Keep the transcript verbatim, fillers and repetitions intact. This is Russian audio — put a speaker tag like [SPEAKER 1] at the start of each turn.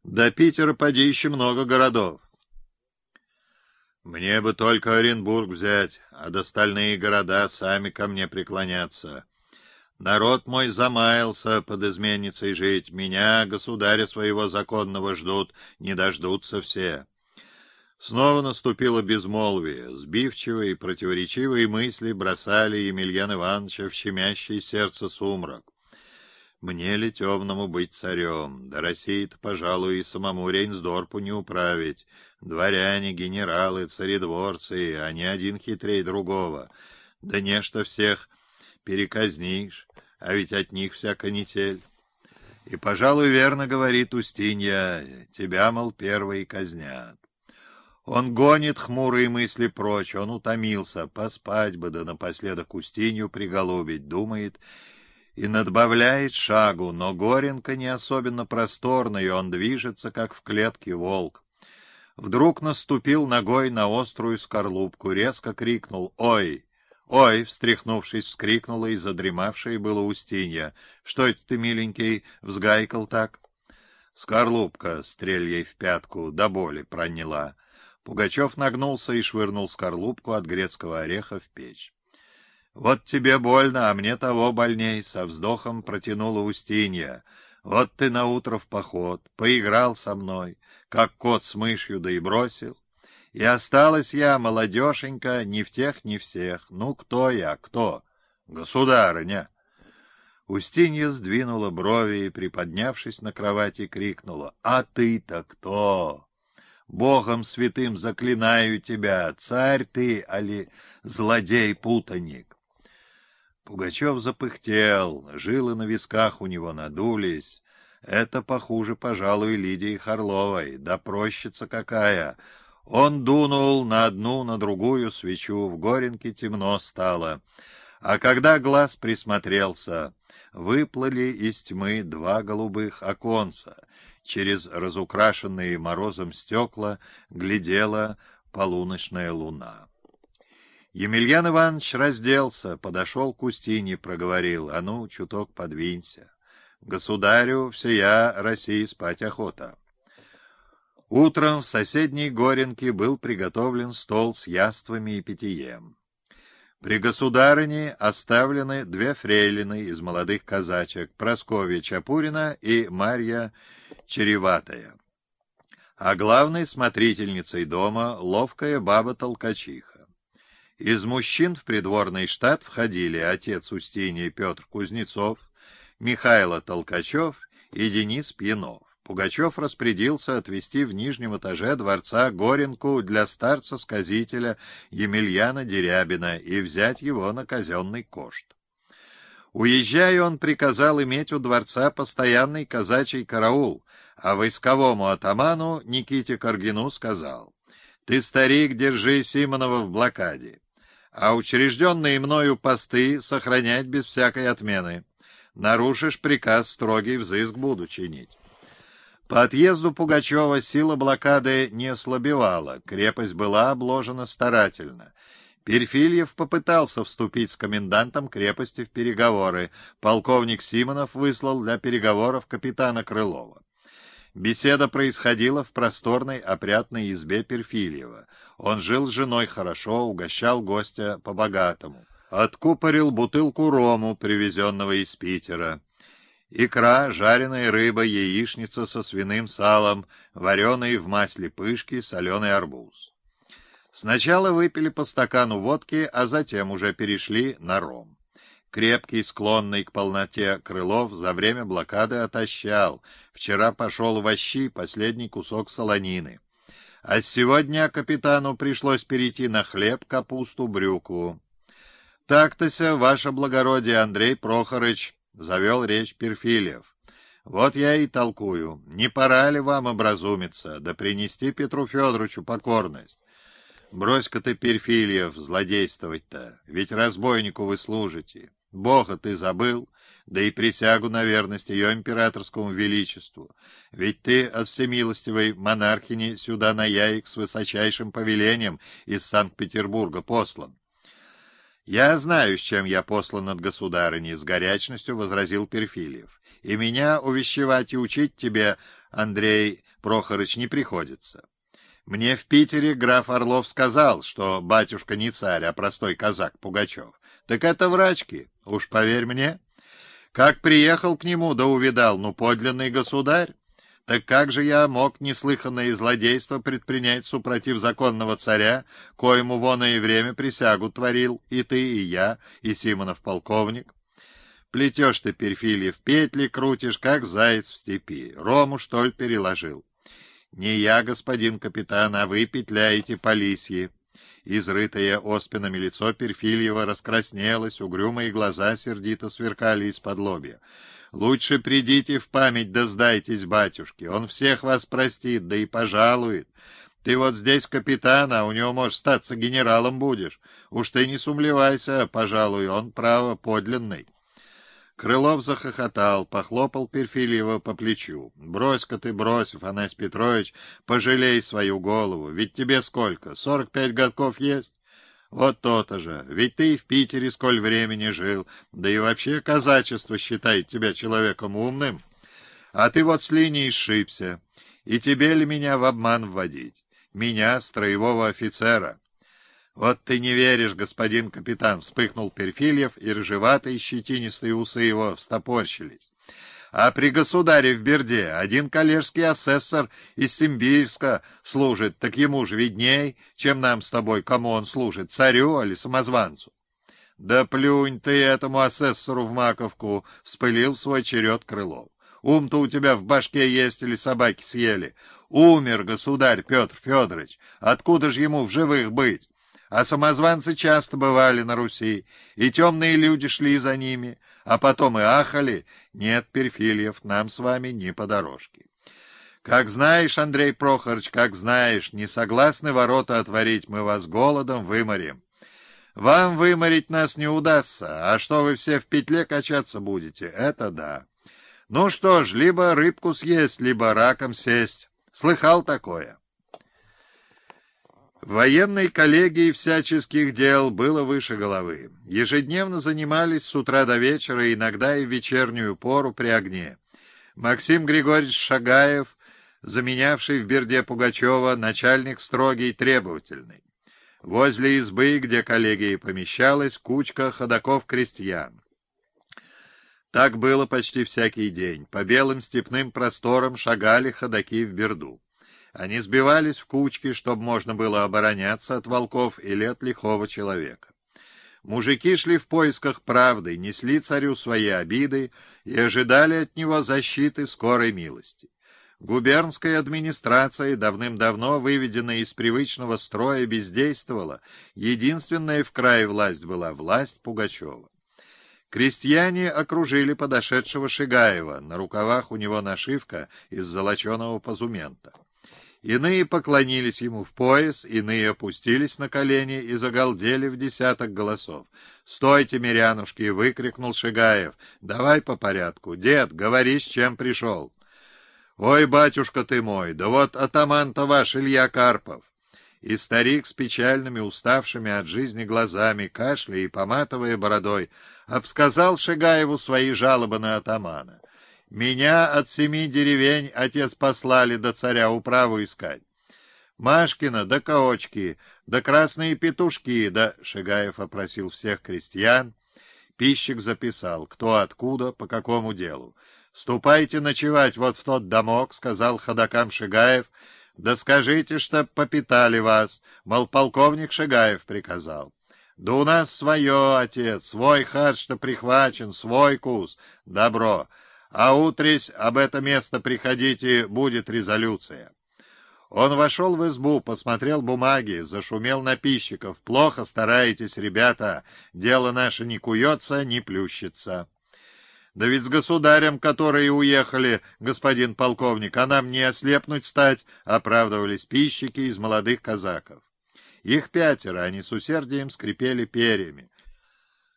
[SPEAKER 1] До Питера поди еще много городов. Мне бы только Оренбург взять, а до остальные города сами ко мне преклонятся. Народ мой замаялся под изменницей жить, меня, государя своего законного, ждут, не дождутся все. Снова наступило безмолвие, сбивчивые и противоречивые мысли бросали Емельяна Ивановича в щемящее сердце сумрак. Мне ли темному быть царем? Да России-то, пожалуй, и самому Рейнсдорпу не управить. Дворяне, генералы, царедворцы, а не один хитрей другого. Да нечто всех переказнишь, а ведь от них вся канитель. И, пожалуй, верно говорит Устинья, тебя, мол, первые казнят. Он гонит хмурые мысли прочь, он утомился, поспать бы, да напоследок Устинью приголубить, думает и надбавляет шагу, но горенка не особенно просторная, и он движется, как в клетке волк. Вдруг наступил ногой на острую скорлупку, резко крикнул «Ой!» «Ой!» — встряхнувшись, вскрикнула и задремавшая была Устинья. «Что это ты, миленький, взгайкал так?» Скорлупка, стрельей в пятку, до боли проняла. Пугачев нагнулся и швырнул скорлупку от грецкого ореха в печь. «Вот тебе больно, а мне того больней», — со вздохом протянула Устинья. «Вот ты наутро в поход, поиграл со мной, как кот с мышью, да и бросил. И осталась я, молодешенька, ни в тех, ни всех. Ну, кто я, кто? Государыня!» Устинья сдвинула брови и, приподнявшись на кровати, крикнула: «А ты-то кто? Богом святым заклинаю тебя, царь ты, али злодей-путаник?» Пугачев запыхтел, жилы на висках у него надулись. Это похуже, пожалуй, Лидии Харловой, да прощица какая. Он дунул на одну, на другую свечу, в горенке темно стало. А когда глаз присмотрелся, выплыли из тьмы два голубых оконца. Через разукрашенные морозом стекла глядела полуночная луна. Емельян Иванович разделся, подошел к Устинье, проговорил: «А ну, чуток подвинься. Государю всея России спать охота». Утром в соседней горенке был приготовлен стол с яствами и питьем. При государыне оставлены две фрейлины из молодых казачек, Прасковья Чапурина и Марья Череватая, а главной смотрительницей дома ловкая баба-толкачиха. Из мужчин в придворный штат входили отец Устиньи Петр Кузнецов, Михайло Толкачев и Денис Пьянов. Пугачев распорядился отвезти в нижнем этаже дворца горенку для старца-сказителя Емельяна Дерябина и взять его на казенный кошт. Уезжая, он приказал иметь у дворца постоянный казачий караул, а войсковому атаману Никите Каргину сказал: «Ты, старик, держи Симонова в блокаде, а учрежденные мною посты сохранять без всякой отмены. Нарушишь приказ, строгий взыск буду чинить». По отъезду Пугачева сила блокады не ослабевала, крепость была обложена старательно. Перфильев попытался вступить с комендантом крепости в переговоры. Полковник Симонов выслал для переговоров капитана Крылова. Беседа происходила в просторной опрятной избе Перфильева. Он жил с женой хорошо, угощал гостя по-богатому. Откупорил бутылку рому, привезенного из Питера. Икра, жареная рыба, яичница со свиным салом, вареные в масле пышки, соленый арбуз. Сначала выпили по стакану водки, а затем уже перешли на ром. Крепкий, склонный к полноте Крылов за время блокады отощал. Вчера пошел в ощи последний кусок солонины. А сегодня капитану пришлось перейти на хлеб, капусту, брюкву. «Так-то-ся, ваше благородие, Андрей Прохорыч», — завел речь Перфильев. «Вот я и толкую. Не пора ли вам образумиться, да принести Петру Федоровичу покорность? Брось-ка ты, Перфильев, злодействовать-то, ведь разбойнику вы служите. Бога ты забыл, да и присягу на верность ее императорскому величеству. Ведь ты от всемилостивой монархини сюда на яик с высочайшим повелением из Санкт-Петербурга послан». «Я знаю, с чем я послан от государыни», — с горячностью возразил Перфильев. «И меня увещевать и учить тебе, Андрей Прохорыч, не приходится. Мне в Питере граф Орлов сказал, что батюшка не царь, а простой казак Пугачев. Так это врачки, уж поверь мне. Как приехал к нему, да увидал, ну, подлинный государь. Так как же я мог неслыханное злодейство предпринять супротив законного царя, коему вон и время присягу творил и ты, и я, и Симонов полковник? Плетешь ты, Перфильев, петли крутишь, как заяц в степи. Рому, что ли, переложил? Не я, господин капитан, а вы петляете по лисьи. Изрытое оспинами лицо Перфильева раскраснелось, угрюмые глаза сердито сверкали из-под лобья. Лучше придите в память да сдайтесь батюшке, он всех вас простит, да и пожалует. Ты вот здесь капитан, а у него, может, статься генералом будешь. Уж ты не сумлевайся, пожалуй, он, право, подлинный. Крылов захохотал, похлопал Перфильева по плечу. «Брось-ка ты, брось, Афанасий Петрович, пожалей свою голову. Ведь тебе сколько? Сорок пять годков есть? Вот то-то же. Ведь ты и в Питере сколь времени жил, да и вообще казачество считает тебя человеком умным. А ты вот с линии сшибся. И тебе ли меня в обман вводить? Меня, строевого офицера?» «Вот ты не веришь, господин капитан!» — вспыхнул Перфильев, и рыжеватые щетинистые усы его встопорщились. «А при государе в Берде один коллежский асессор из Симбирска служит, так ему же видней, чем нам с тобой, кому он служит, царю или самозванцу». «Да плюнь ты этому асессору в маковку!» — вспылил в свой черед Крылов. «Ум-то у тебя в башке есть или собаки съели? Умер государь Петр Федорович, откуда же ему в живых быть? А самозванцы часто бывали на Руси, и темные люди шли за ними, а потом и ахали. Нет, Перфильев, нам с вами не по дорожке. Как знаешь, Андрей Прохорович, как знаешь, не согласны ворота отворить, мы вас голодом выморим. Вам выморить нас не удастся, а что вы все в петле качаться будете, это да. Ну что ж, либо рыбку съесть, либо раком сесть. Слыхал такое?» В военной коллегии всяческих дел было выше головы. Ежедневно занимались с утра до вечера, иногда и в вечернюю пору при огне. Максим Григорьевич Шагаев, заменявший в Берде Пугачева, начальник строгий и требовательный. Возле избы, где коллегия помещалась, кучка ходоков-крестьян. Так было почти всякий день. По белым степным просторам шагали ходаки в Берду. Они сбивались в кучки, чтобы можно было обороняться от волков или от лихого человека. Мужики шли в поисках правды, несли царю свои обиды и ожидали от него защиты скорой милости. Губернская администрация, давным-давно выведенная из привычного строя, бездействовала. Единственная в крае власть была власть Пугачева. Крестьяне окружили подошедшего Шигаева, на рукавах у него нашивка из золоченого позумента. Иные поклонились ему в пояс, иные опустились на колени и загалдели в десяток голосов. «Стойте, мирянушки!» — выкрикнул Шигаев. «Давай по порядку. Дед, говори, с чем пришел». «Ой, батюшка ты мой, да вот атаман-то ваш Илья Карпов». И старик с печальными, уставшими от жизни глазами, кашляя и поматывая бородой, обсказал Шигаеву свои жалобы на атамана. «Меня от семи деревень отец послали до царя управу искать. Машкина, да Коочки, да красные петушки, да...» Шигаев опросил всех крестьян. Пищик записал, кто откуда, по какому делу. «Ступайте ночевать вот в тот домок», — сказал ходокам Шигаев. «Да скажите, чтоб попитали вас», — мол, полковник Шигаев приказал. «Да у нас свое, отец, свой хат, что прихвачен, свой кус. Добро. А утрись об это место приходите, будет резолюция». Он вошел в избу, посмотрел бумаги, зашумел на пищиков. «Плохо стараетесь, ребята, дело наше не куется, не плющится». «Да ведь с государем, которые уехали, господин полковник, а нам не ослепнуть стать», — оправдывались пищики из молодых казаков. Их пятеро, они с усердием скрипели перьями.